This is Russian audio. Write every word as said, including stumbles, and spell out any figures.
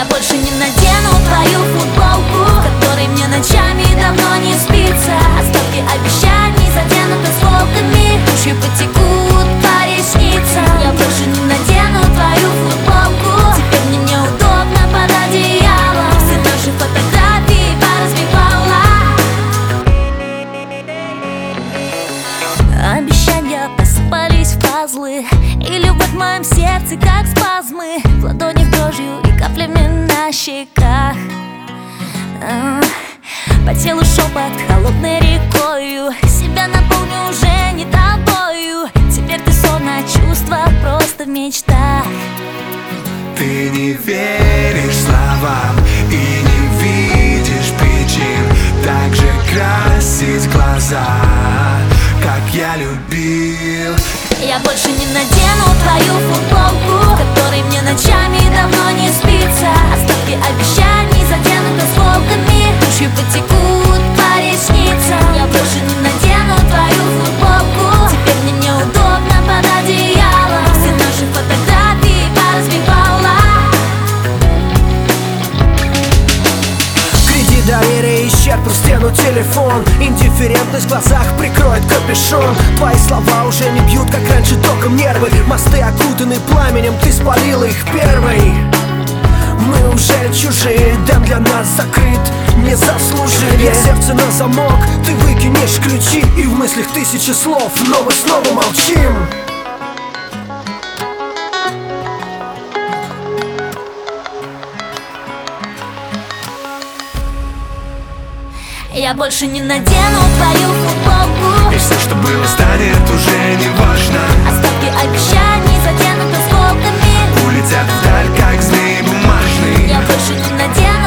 Я больше не надену твою футболку, в которой мне ночами давно не спится. Остатки обещаний затянуты осколками, тушью потекут по ресницам. Я больше не надену твою футболку, теперь мне неудобно под одеялом. Все наши фотографии поразбивала. Обещания посыпались в пазлы, и любовь в моем сердце как спазмы, в ладонях дрожью и каплями на щеках. По телу шепот холодной рекою, себя наполню уже не тобою. Теперь ты сон, а чувства просто в мечтах. Ты не веришь словам и не видишь причин так же красить глаза, как я любил. Я больше не надену твою футболку, в которой мне ночами давно не спится. Остатки обещаний затянуты осколками, тушью потекут по ресницам. Я больше не надену твою футболку, теперь мне неудобно под одеялом. Все наши фотографии поразбивала. Кредит доверия исчерпал стену телефон, индифферентность в глазах прикроет капюшон. Твои слова уже не бьют, как раньше, током нервы. Мосты окутаны пламенем, ты спалила их первой. Мы уже чужие, дом для нас закрыт, не заслужили. Сердце на замок, ты выкинешь ключи, и в мыслях тысячи слов, но мы снова молчим. Я больше не надену твою футболку, И все, что было, станет уже не важно. остатки обещаний затянуты осколками. Улетят вдаль, как змеи бумажные. Я больше не надену